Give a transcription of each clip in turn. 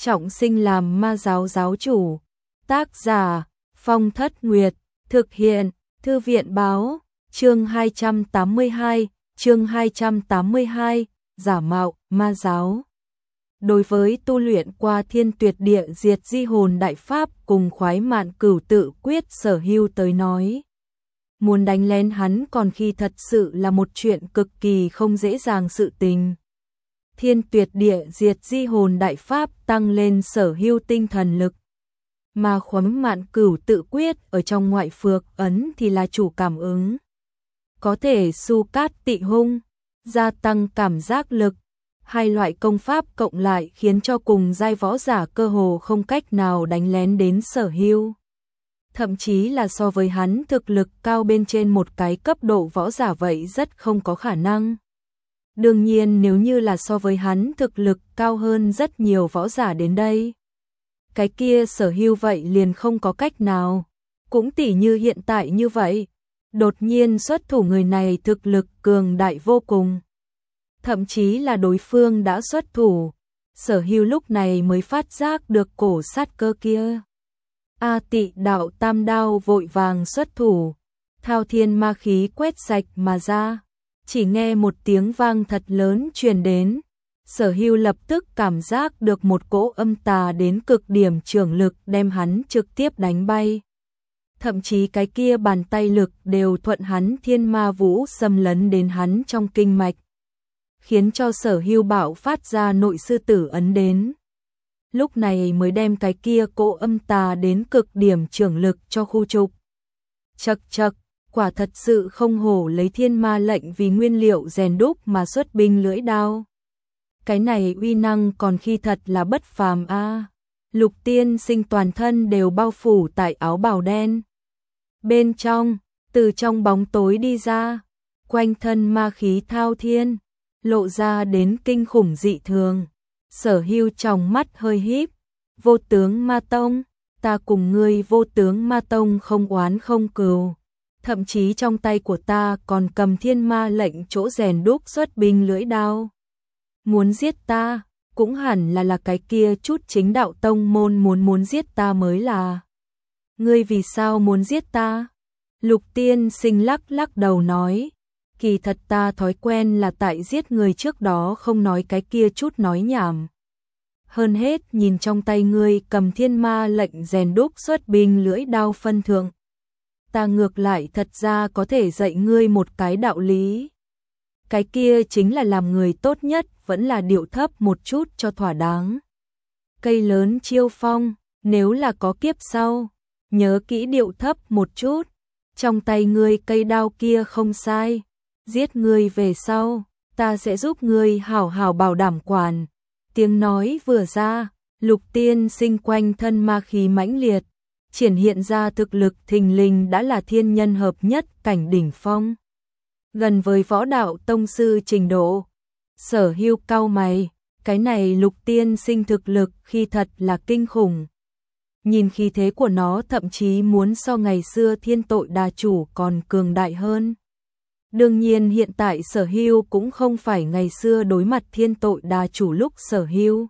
trọng sinh làm ma giáo giáo chủ. Tác giả Phong Thất Nguyệt, thực hiện Thư viện báo, chương 282, giả mạo ma giáo. Đối với tu luyện qua Thiên Tuyệt Địa Diệt Di Hồn Đại Pháp cùng Khoái Mạn Cửu Tự Quyết Sở Hưu tới nói, muốn đánh lén hắn còn khi thật sự là một chuyện cực kỳ không dễ dàng sự tình. Thiên Tuyệt Địa Diệt Di Hồn Đại Pháp tăng lên Sở Hưu tinh thần lực, mà Khoái Mạn Cửu Tự Quyết ở trong ngoại phược ấn thì là chủ cảm ứng, có thể su cát tị hung, gia tăng cảm giác lực. Hai loại công pháp cộng lại khiến cho cùng giai võ giả cơ hồ không cách nào đánh lén đến Sở Hưu. Thậm chí là so với hắn thực lực cao bên trên một cái cấp độ võ giả vậy rất không có khả năng. Đương nhiên nếu như là so với hắn thực lực cao hơn rất nhiều võ giả đến đây, cái kia Sở Hưu vậy liền không có cách nào. Cũng tỉ như hiện tại như vậy, đột nhiên xuất thủ người này thực lực cường đại vô cùng. Thậm chí là đối phương đã xuất thủ, Sở Hưu lúc này mới phát giác được cổ sát cơ kia. A Tị Đạo Tam Đao vội vàng xuất thủ, thao thiên ma khí quét sạch mà ra, chỉ nghe một tiếng vang thật lớn truyền đến, Sở Hưu lập tức cảm giác được một cỗ âm tà đến cực điểm chưởng lực đem hắn trực tiếp đánh bay. Thậm chí cái kia bàn tay lực đều thuận hắn thiên ma vũ xâm lấn đến hắn trong kinh mạch, khiến cho Sở Hưu bạo phát ra nội sư tử ấn đến. Lúc này mới đem cái kia cỗ âm tà đến cực điểm chưởng lực cho khu trục. Chậc chậc, quả thật sự không hổ lấy thiên ma lệnh vì nguyên liệu rèn đúc mà xuất binh lưỡi đao. Cái này uy năng còn khi thật là bất phàm a. Lục Tiên Sinh toàn thân đều bao phủ tại áo bào đen. Bên trong, từ trong bóng tối đi ra, quanh thân ma khí thao thiên, lộ ra đến kinh khủng dị thường. Sở Hưu trong mắt hơi híp, Vô Tướng Ma Tông, ta cùng ngươi Vô Tướng Ma Tông không oán không cừu, thậm chí trong tay của ta còn cầm thiên ma lệnh chỗ rèn đúc xuất binh lưỡi đao. Muốn giết ta, cũng hẳn là cái kia chút chính đạo tông môn muốn giết ta mới là. Ngươi vì sao muốn giết ta? Lục Tiên Sinh lắc đầu nói, kỳ thật ta thói quen là tại giết người trước đó không nói cái kia chút nói nhảm. Hơn hết nhìn trong tay ngươi cầm thiên ma lệnh rèn đúc xuất binh lưỡi đao phân thượng. Ta ngược lại thật ra có thể dạy ngươi một cái đạo lý. Cái kia chính là làm người tốt nhất vẫn là điệu thấp một chút cho thỏa đáng. Cây lớn chiêu phong, nếu là có kiếp sau, nhớ kỹ điệu thấp một chút. Trong tay ngươi cây đao kia không sai, giết ngươi về sau, ta sẽ giúp ngươi hảo hảo bảo đảm quản. Tiếng nói vừa ra, Lục Tiên Sinh quanh thân ma khí mãnh liệt, triển hiện ra thực lực thình lình đã là thiên nhân hợp nhất cảnh đỉnh phong. Gần với võ đạo tông sư trình độ. Sở Hưu cau mày, cái này Lục Tiên Sinh thực lực khi thật là kinh khủng. Nhìn khí thế của nó thậm chí muốn so ngày xưa Thiên Tội Đà Chủ còn cường đại hơn. Đương nhiên hiện tại Sở Hưu cũng không phải ngày xưa đối mặt Thiên Tội Đà Chủ lúc Sở Hưu.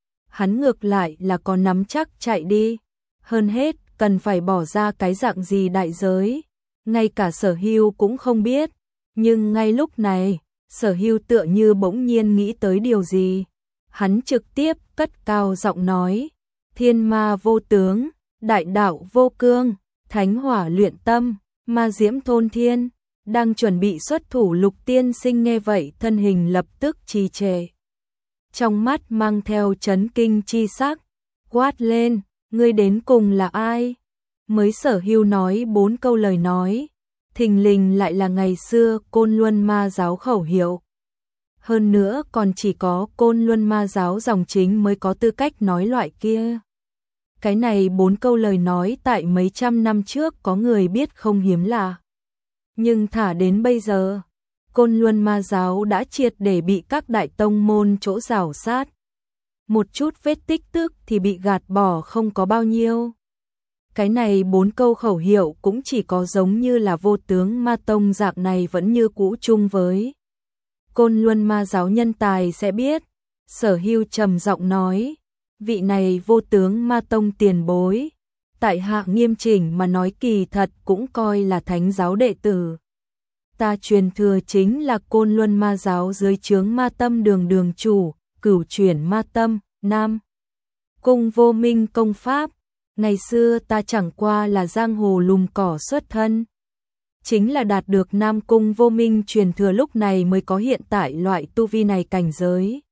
Hắn ngược lại là có nắm chắc chạy đi. Hơn hết cần phải bỏ ra cái dạng gì đại giới, ngay cả Sở Hưu cũng không biết. Nhưng ngay lúc này, Sở Hưu tựa như bỗng nhiên nghĩ tới điều gì. Hắn trực tiếp cất cao giọng nói, thiên ma vô tướng, đại đạo vô cương, thánh hỏa luyện tâm, ma diễm thôn thiên. Đang chuẩn bị xuất thủ Lục Tiên Sinh nghe vậy thân hình lập tức trì trệ. Trong mắt mang theo chấn kinh chi sắc, quát lên, ngươi đến cùng là ai? Mới Sở Hưu nói 4 câu lời nói, thình lình lại là ngày xưa Côn Luân Ma giáo khẩu hiệu. Hơn nữa còn chỉ có Côn Luân Ma giáo dòng chính mới có tư cách nói loại kia. Cái này 4 câu lời nói tại mấy trăm năm trước có người biết không hiếm lạ. Nhưng thả đến bây giờ, Côn Luân Ma giáo đã triệt để bị các đại tông môn chỗ rào sát. Một chút vết tích tức thì bị gạt bỏ không có bao nhiêu. Cái này 4 câu khẩu hiệu cũng chỉ có giống như là Vô Tướng Ma Tông dạng này vẫn như cũ chung với. Côn Luân Ma giáo nhân tài sẽ biết. Sở Hưu trầm giọng nói, Vị này Vô Tướng Ma Tông tiền bối, tại hạ nghiêm chỉnh mà nói kỳ thật cũng coi là thánh giáo đệ tử. Ta truyền thừa chính là Côn Luân Ma giáo dưới trướng Ma Tâm đường đường chủ, Cửu chuyển Ma Tâm, Nam Cung Vô Minh công pháp. Ngày xưa ta chẳng qua là giang hồ lùm cỏ xuất thân. Chính là đạt được Nam Cung Vô Minh truyền thừa lúc này mới có hiện tại loại tu vi này cảnh giới.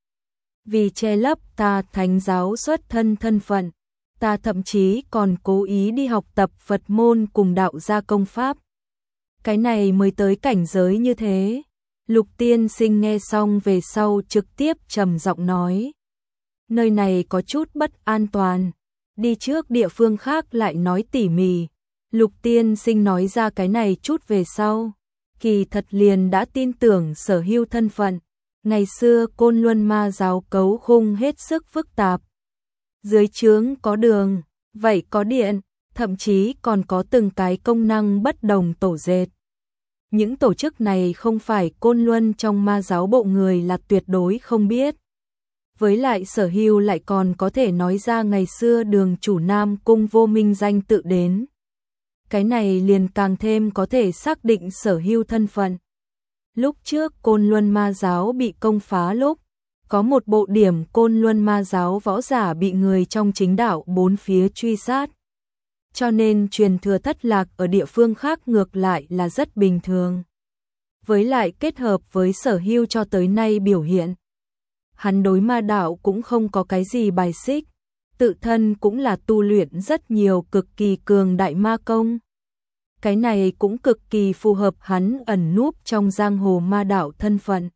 Vì che lấp ta thánh giáo xuất thân thân phận, ta thậm chí còn cố ý đi học tập Phật môn cùng đạo gia công pháp. Cái này mới tới cảnh giới như thế. Lục tiên sinh nghe xong về sau trực tiếp trầm giọng nói. Nơi này có chút bất an toàn, đi trước địa phương khác lại nói tỉ mỉ. Lục tiên sinh nói ra cái này chút về sau, kỳ thật liền đã tin tưởng Sở Hưu thân phận. Ngày xưa Côn Luân Ma giáo cấu khung hết sức phức tạp. Dưới trướng có đường, vậy có điện, thậm chí còn có từng cái công năng bất đồng tổ dệt. Những tổ chức này không phải Côn Luân trong Ma giáo bộ người là tuyệt đối không biết. Với lại Sở Hưu lại còn có thể nói ra ngày xưa đường chủ Nam Cung Vô Minh danh tự đến. Cái này liền càng thêm có thể xác định Sở Hưu thân phận. Lúc trước Côn Luân Ma giáo bị công phá lúc, có một bộ điểm Côn Luân Ma giáo võ giả bị người trong chính đạo bốn phía truy sát. Cho nên truyền thừa thất lạc ở địa phương khác ngược lại là rất bình thường. Với lại kết hợp với Sở Hưu cho tới nay biểu hiện, hắn đối ma đạo cũng không có cái gì bài xích, tự thân cũng là tu luyện rất nhiều cực kỳ cường đại ma công. Cái này cũng cực kỳ phù hợp hắn ẩn núp trong giang hồ ma đạo thân phận.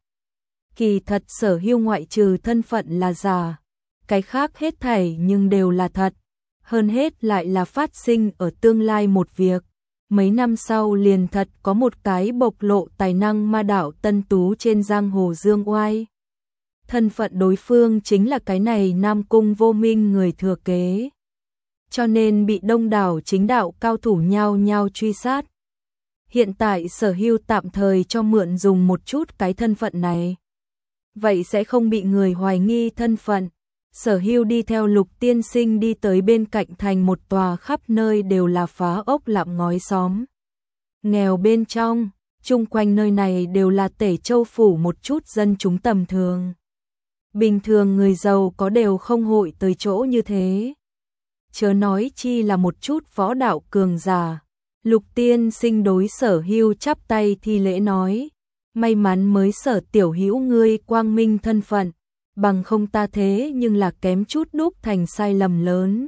Kỳ thật Sở Hưu ngoại trừ thân phận là giả, cái khác hết thảy nhưng đều là thật. Hơn hết lại là phát sinh ở tương lai một việc. Mấy năm sau liền thật có một cái bộc lộ tài năng ma đạo tân tú trên giang hồ dương oai. Thân phận đối phương chính là cái này Nam Cung Vô Minh người thừa kế. Cho nên bị đông đảo chính đạo cao thủ nhao nhao truy sát. Hiện tại Sở Hưu tạm thời cho mượn dùng một chút cái thân phận này. Vậy sẽ không bị người hoài nghi thân phận. Sở Hưu đi theo Lục tiên sinh đi tới bên cạnh thành một tòa khắp nơi đều là phá ốc lạm ngói xóm nghèo bên trong, chung quanh nơi này đều là Tể Châu phủ một chút dân chúng tầm thường. Bình thường người giàu có đều không hội tới chỗ như thế. Chớ nói chi là một chút võ đạo cường giả. Lục tiên sinh đối Sở Hưu chắp tay thi lễ nói, may mắn mới Sở tiểu hữu ngươi quang minh thân phận, bằng không ta thế nhưng là kém chút đúc thành sai lầm lớn.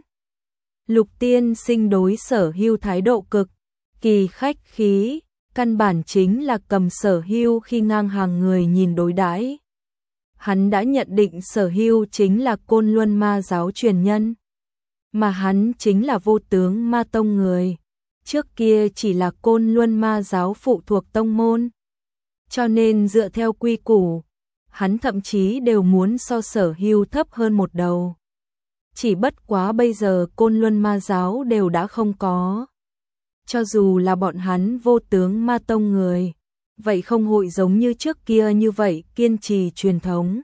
Lục tiên sinh đối Sở Hưu thái độ cực kỳ khách khí, căn bản chính là cầm Sở Hưu khi ngang hàng người nhìn đối đãi. Hắn đã nhận định Sở Hưu chính là Côn Luân Ma giáo truyền nhân, mà hắn chính là Vô Tướng Ma Tông người. Trước kia chỉ là Côn Luân Ma giáo phụ thuộc tông môn. Cho nên dựa theo quy củ, hắn thậm chí đều muốn so Sở Hưu thấp hơn một đầu. Chỉ bất quá bây giờ Côn Luân Ma giáo đều đã không có. Cho dù là bọn hắn Vô Tướng Ma Tông người, vậy không hội giống như trước kia như vậy kiên trì truyền thống.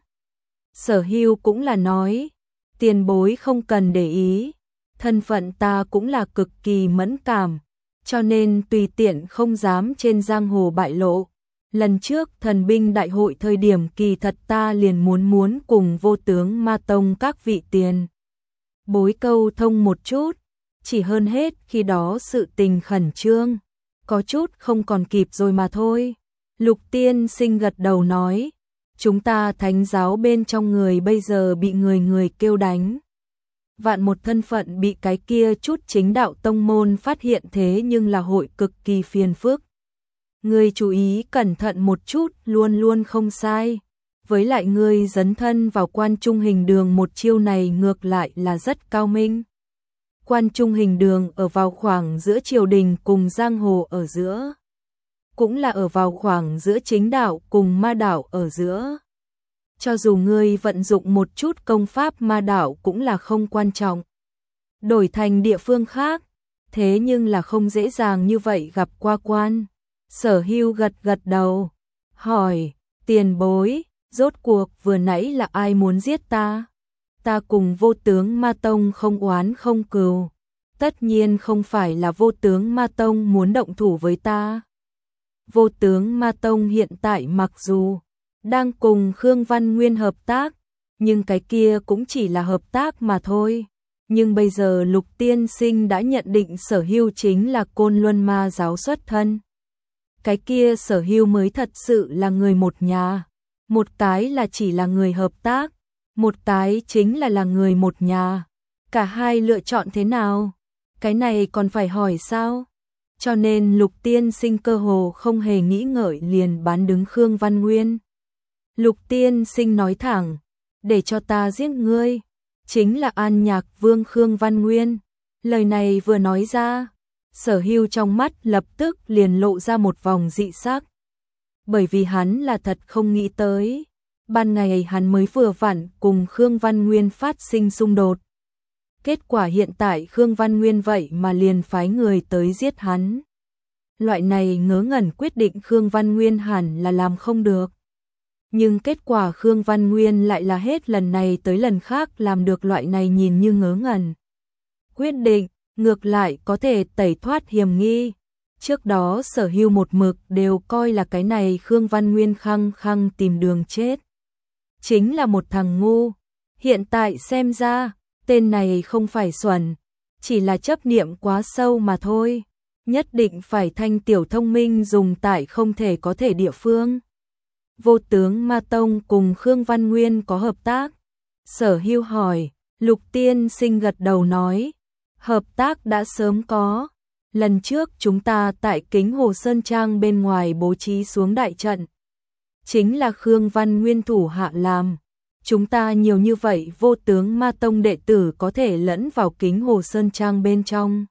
Sở Hưu cũng là nói, tiền bối không cần để ý, thân phận ta cũng là cực kỳ mẫn cảm, cho nên tùy tiện không dám trên giang hồ bại lộ. Lần trước thần binh đại hội thời điểm kỳ thật ta liền muốn cùng Vô Tướng Ma Tông các vị tiền bối câu thông một chút, chỉ hơn hết khi đó sự tình khẩn trương, có chút không còn kịp rồi mà thôi. Lục tiên sinh gật đầu nói, chúng ta thánh giáo bên trong người bây giờ bị người kêu đánh. Vạn một thân phận bị cái kia chút chính đạo tông môn phát hiện thế nhưng là hội cực kỳ phiền phức. Ngươi chú ý cẩn thận một chút luôn luôn không sai. Với lại ngươi dấn thân vào Quan Trung Hình Đường một chiêu này ngược lại là rất cao minh. Quan Trung Hình Đường ở vào khoảng giữa triều đình cùng giang hồ ở giữa. Cũng là ở vào khoảng giữa chính đạo cùng ma đạo ở giữa. Cho dù ngươi vận dụng một chút công pháp ma đạo cũng là không quan trọng. Đổi thành địa phương khác, thế nhưng là không dễ dàng như vậy gặp qua quan. Sở Hưu gật đầu, hỏi, tiền bối, rốt cuộc vừa nãy là ai muốn giết ta? ta cùng Vô Tướng Ma Tông không oán không cừu, tất nhiên không phải là Vô Tướng Ma Tông muốn động thủ với ta. Vô Tướng Ma Tông hiện tại mặc dù đang cùng Khương Văn Nguyên hợp tác, nhưng cái kia cũng chỉ là hợp tác mà thôi. Nhưng bây giờ Lục Tiên Sinh đã nhận định Sở Hưu chính là Côn Luân Ma giáo xuất thân. Cái kia Sở Hưu mới thật sự là người một nhà. Một cái là chỉ là người hợp tác, một cái chính là người một nhà. Cả hai lựa chọn thế nào? Cái này còn phải hỏi sao? Cho nên Lục Tiên Sinh cơ hồ không hề nghĩ ngợi liền bán đứng Khương Văn Nguyên. Lục Tiên Sinh nói thẳng, để cho ta giết ngươi, chính là An Nhạc Vương Khương Văn Nguyên. Lời này vừa nói ra, Sở Hưu trong mắt lập tức liền lộ ra một vòng dị sắc. Bởi vì hắn là thật không nghĩ tới, ban ngày hắn mới vừa vặn cùng Khương Văn Nguyên phát sinh xung đột. Kết quả hiện tại Khương Văn Nguyên vậy mà liền phái người tới giết hắn. Loại này ngớ ngẩn quyết định Khương Văn Nguyên hẳn là làm không được. Nhưng kết quả Khương Văn Nguyên lại là hết lần này tới lần khác làm được loại này nhìn như ngớ ngẩn quyết định, ngược lại có thể tẩy thoát hiểm nghi. Trước đó Sở Hưu một mực đều coi là cái này Khương Văn Nguyên khăng khăng tìm đường chết, chính là một thằng ngu. Hiện tại xem ra, tên này không phải xuẩn, chỉ là chấp niệm quá sâu mà thôi. Nhất định phải thanh tiểu thông minh dùng tại không thể có thể địa phương. Vô Tướng Ma Tông cùng Khương Văn Nguyên có hợp tác? Sở Hưu hỏi. Lục Tiên Sinh gật đầu nói, hợp tác đã sớm có. Lần trước chúng ta tại Kính Hồ Sơn Trang bên ngoài bố trí xuống đại trận, chính là Khương Văn Nguyên thủ hạ làm. Chúng ta nhiều như vậy Vô Tướng Ma Tông đệ tử có thể lẫn vào Kính Hồ Sơn Trang bên trong.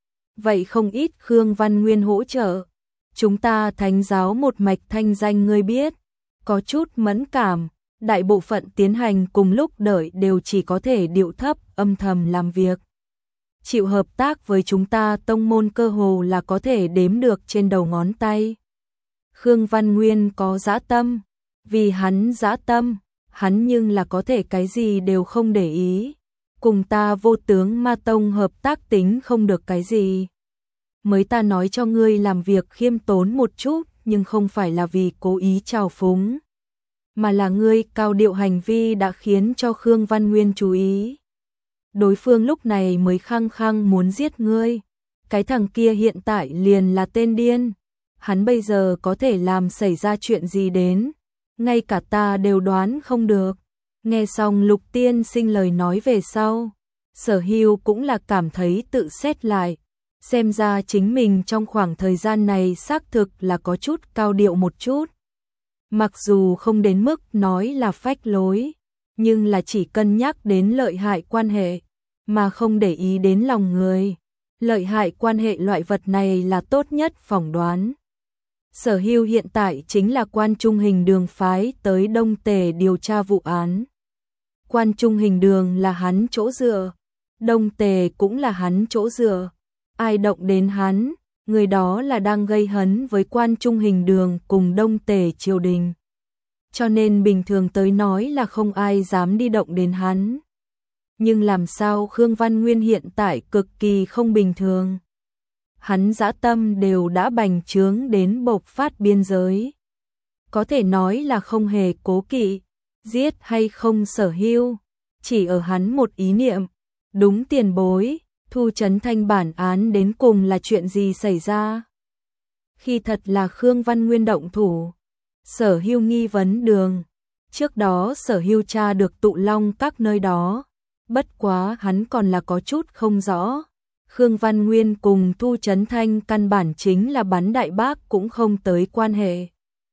Vậy không ít Khương Văn Nguyên hỗ trợ. Chúng ta thánh giáo một mạch thanh danh ngươi biết, có chút mẫn cảm, đại bộ phận tiến hành cùng lúc đợi đều chỉ có thể điệu thấp âm thầm làm việc. Chịu hợp tác với chúng ta tông môn cơ hồ là có thể đếm được trên đầu ngón tay. Khương Văn Nguyên có dã tâm, vì hắn dã tâm, hắn nhưng là có thể cái gì đều không để ý. Cùng ta Vô Tướng Ma Tông hợp tác tính không được cái gì. Mới ta nói cho ngươi làm việc khiêm tốn một chút, nhưng không phải là vì cố ý trào phúng, mà là ngươi cao điệu hành vi đã khiến cho Khương Văn Nguyên chú ý. Đối phương lúc này mới khăng khăng muốn giết ngươi. Cái thằng kia hiện tại liền là tên điên. Hắn bây giờ có thể làm xảy ra chuyện gì đến, ngay cả ta đều đoán không được. Nghe xong Lục Tiên Sinh lời nói về sau, Sở Hưu cũng là cảm thấy tự xét lại. Xem ra chính mình trong khoảng thời gian này xác thực là có chút cao điệu một chút. Mặc dù không đến mức nói là phách lối, nhưng là chỉ cân nhắc đến lợi hại quan hệ, mà không để ý đến lòng người. Lợi hại quan hệ loại vật này là tốt nhất phỏng đoán. Sở Hưu hiện tại chính là Quan Trung Hình Đường phái tới Đông Tề điều tra vụ án. Quan Trung Hình Đường là hắn chỗ dựa, Đông Tề cũng là hắn chỗ dựa. Ai động đến hắn, người đó là đang gây hấn với Quan Trung Hình Đường cùng Đông Tề triều đình. Cho nên bình thường tới nói là không ai dám đi động đến hắn. Nhưng làm sao Khương Văn Nguyên hiện tại cực kỳ không bình thường. Hắn dã tâm đều đã bành trướng đến bộc phát biên giới. Có thể nói là không hề cố kỵ, giết hay không Sở Hưu, chỉ ở hắn một ý niệm. Đúng tiền bối, Thu Trấn Thanh bản án đến cùng là chuyện gì xảy ra? Khi thật là Khương Văn Nguyên động thủ, Sở Hưu nghi vấn đường. Trước đó Sở Hưu tra được Tụ Long các nơi đó, bất quá hắn còn là có chút không rõ. Khương Văn Nguyên cùng Thu Trấn Thanh căn bản chính là bắn đại bác cũng không tới quan hệ.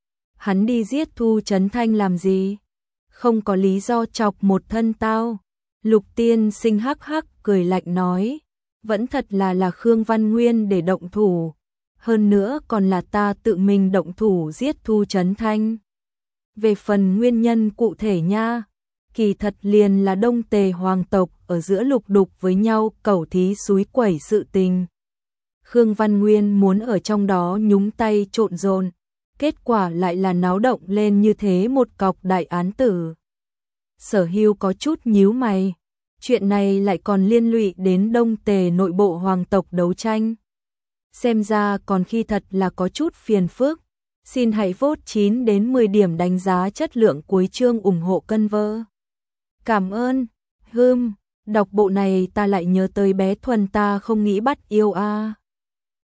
Hắn đi giết Thu Trấn Thanh làm gì? Không có lý do chọc một thân tao. Lục Tiên Sinh hắc hắc cười lạnh nói, vẫn thật là Khương Văn Nguyên để động thủ. Hơn nữa còn là ta tự mình động thủ giết Thu Trấn Thanh. Về phần nguyên nhân cụ thể nha, kỳ thật liền là Đông Tề hoàng tộc ở giữa lục đục với nhau cẩu thí xúi quẩy sự tình. Khương Văn Nguyên muốn ở trong đó nhúng tay trộn rộn, kết quả lại là náo động lên như thế một cọc đại án tử. Sở Hưu có chút nhíu mày. Chuyện này lại còn liên lụy đến Đông Tề nội bộ hoàng tộc đấu tranh. Xem ra còn khi thật là có chút phiền phức. Xin hãy vote 9 đến 10 điểm đánh giá chất lượng cuối chương ủng hộ cân vơ. Cảm ơn. Đọc bộ này ta lại nhớ tới bé Thuần ta không nghĩ bắt yêu a.